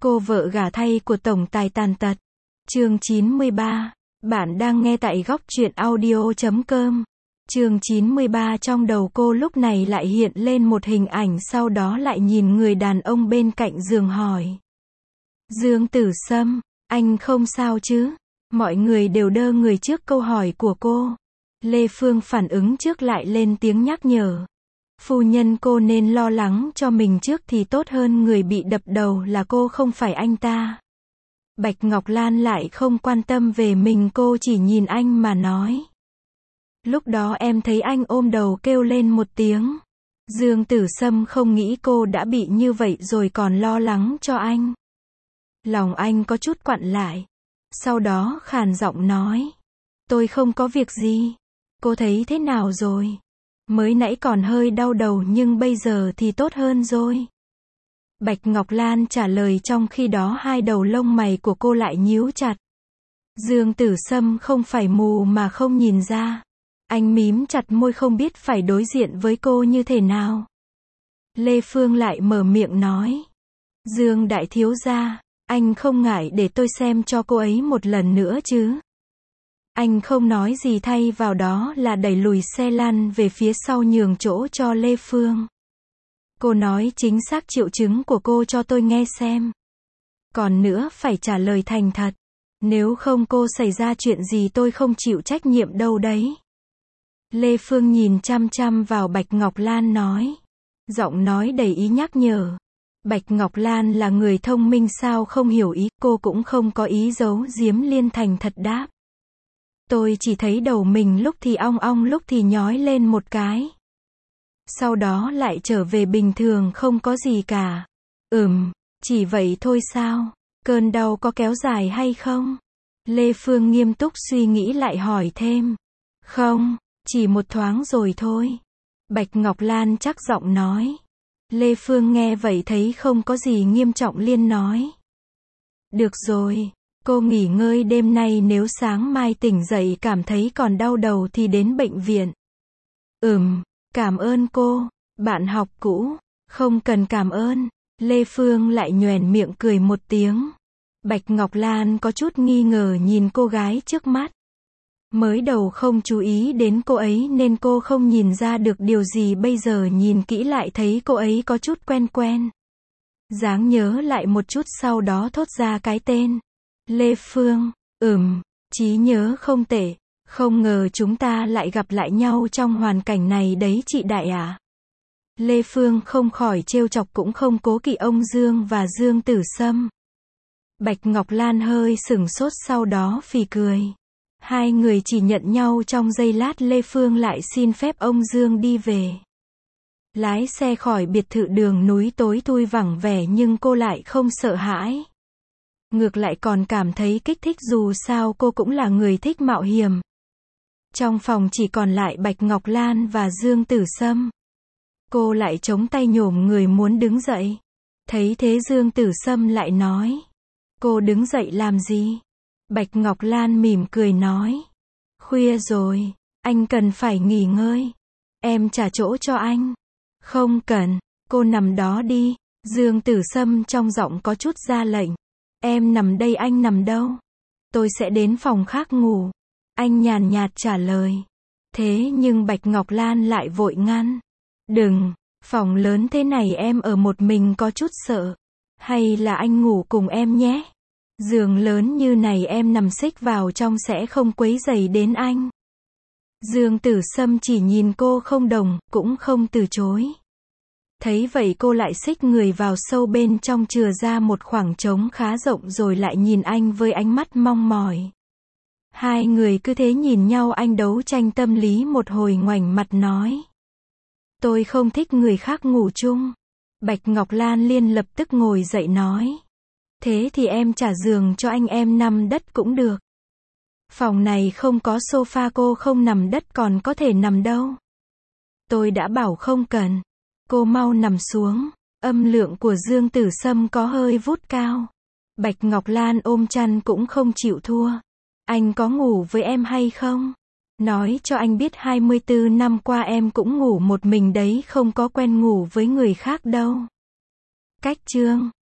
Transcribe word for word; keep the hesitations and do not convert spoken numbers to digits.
Cô vợ gả thay của tổng tài tàn tật. Chương chín mươi ba. Bạn đang nghe tại góc truyện audio chấm com. Chương chín mươi ba. Trong đầu cô lúc này lại hiện lên một hình ảnh, sau đó lại nhìn người đàn ông bên cạnh giường hỏi. Dương Tử Sâm, anh không sao chứ? Mọi người đều đơ người trước câu hỏi của cô. Lê Phương phản ứng trước lại lên tiếng nhắc nhở. Phu nhân, cô nên lo lắng cho mình trước thì tốt hơn, người bị đập đầu là cô không phải anh ta. Bạch Ngọc Lan lại không quan tâm về mình, cô chỉ nhìn anh mà nói. Lúc đó em thấy anh ôm đầu kêu lên một tiếng. Dương Tử Sâm không nghĩ cô đã bị như vậy rồi còn lo lắng cho anh. Lòng anh có chút quặn lại. Sau đó khàn giọng nói. Tôi không có việc gì. Cô thấy thế nào rồi? Mới nãy còn hơi đau đầu nhưng bây giờ thì tốt hơn rồi. Bạch Ngọc Lan trả lời, trong khi đó hai đầu lông mày của cô lại nhíu chặt. Dương Tử Sâm không phải mù mà không nhìn ra. Anh mím chặt môi không biết phải đối diện với cô như thế nào. Lê Phương lại mở miệng nói. Dương đại thiếu gia, anh không ngại để tôi xem cho cô ấy một lần nữa chứ? Anh không nói gì, thay vào đó là đẩy lùi xe lăn về phía sau nhường chỗ cho Lê Phương. Cô nói chính xác triệu chứng của cô cho tôi nghe xem. Còn nữa phải trả lời thành thật. Nếu không cô xảy ra chuyện gì tôi không chịu trách nhiệm đâu đấy. Lê Phương nhìn chăm chăm vào Bạch Ngọc Lan nói. Giọng nói đầy ý nhắc nhở. Bạch Ngọc Lan là người thông minh sao không hiểu ý, cô cũng không có ý giấu giếm, liên thành thật đáp. Tôi chỉ thấy đầu mình lúc thì ong ong lúc thì nhói lên một cái. Sau đó lại trở về bình thường, không có gì cả. Ừm, chỉ vậy thôi sao? Cơn đau có kéo dài hay không? Lê Phương nghiêm túc suy nghĩ lại hỏi thêm. Không, chỉ một thoáng rồi thôi. Bạch Ngọc Lan chắc giọng nói. Lê Phương nghe vậy thấy không có gì nghiêm trọng liền nói. Được rồi, cô nghỉ ngơi đêm nay, nếu sáng mai tỉnh dậy cảm thấy còn đau đầu thì đến bệnh viện. Ừm, cảm ơn cô, bạn học cũ. Không cần cảm ơn. Lê Phương lại nhoẻn miệng cười một tiếng. Bạch Ngọc Lan có chút nghi ngờ nhìn cô gái trước mắt. Mới đầu không chú ý đến cô ấy nên cô không nhìn ra được điều gì, bây giờ nhìn kỹ lại thấy cô ấy có chút quen quen. Dáng nhớ lại một chút sau đó thốt ra cái tên. Lê Phương, ừm, trí nhớ không tệ, không ngờ chúng ta lại gặp lại nhau trong hoàn cảnh này đấy chị đại à. Lê Phương không khỏi trêu chọc, cũng không cố kỵ ông Dương và Dương Tử Sâm. Bạch Ngọc Lan hơi sửng sốt sau đó phì cười. Hai người chỉ nhận nhau trong giây lát, Lê Phương lại xin phép ông Dương đi về. Lái xe khỏi biệt thự, đường núi tối thui vắng vẻ nhưng cô lại không sợ hãi. Ngược lại còn cảm thấy kích thích, dù sao cô cũng là người thích mạo hiểm. Trong phòng chỉ còn lại Bạch Ngọc Lan và Dương Tử Sâm. Cô lại chống tay nhổm người muốn đứng dậy. Thấy thế Dương Tử Sâm lại nói. Cô đứng dậy làm gì? Bạch Ngọc Lan mỉm cười nói. Khuya rồi, anh cần phải nghỉ ngơi. Em trả chỗ cho anh. Không cần, cô nằm đó đi. Dương Tử Sâm trong giọng có chút ra lệnh. Em nằm đây, anh nằm đâu? Tôi sẽ đến phòng khác ngủ. Anh nhàn nhạt trả lời. Thế nhưng Bạch Ngọc Lan lại vội ngăn. Đừng, phòng lớn thế này em ở một mình có chút sợ. Hay là anh ngủ cùng em nhé? Giường lớn như này em nằm xích vào trong sẽ không quấy rầy đến anh. Dương Tử Sâm chỉ nhìn cô không đồng, cũng không từ chối. Thấy vậy cô lại xích người vào sâu bên trong, chừa ra một khoảng trống khá rộng rồi lại nhìn anh với ánh mắt mong mỏi. Hai người cứ thế nhìn nhau, anh đấu tranh tâm lý một hồi ngoảnh mặt nói. Tôi không thích người khác ngủ chung. Bạch Ngọc Lan liền lập tức ngồi dậy nói. Thế thì em trả giường cho anh, em nằm đất cũng được. Phòng này không có sofa, cô không nằm đất còn có thể nằm đâu. Tôi đã bảo không cần. Cô mau nằm xuống. Âm lượng của Dương Tử Sâm có hơi vút cao. Bạch Ngọc Lan ôm chăn cũng không chịu thua. Anh có ngủ với em hay không? Nói cho anh biết hai mươi tư năm qua em cũng ngủ một mình đấy, không có quen ngủ với người khác đâu. Cách chương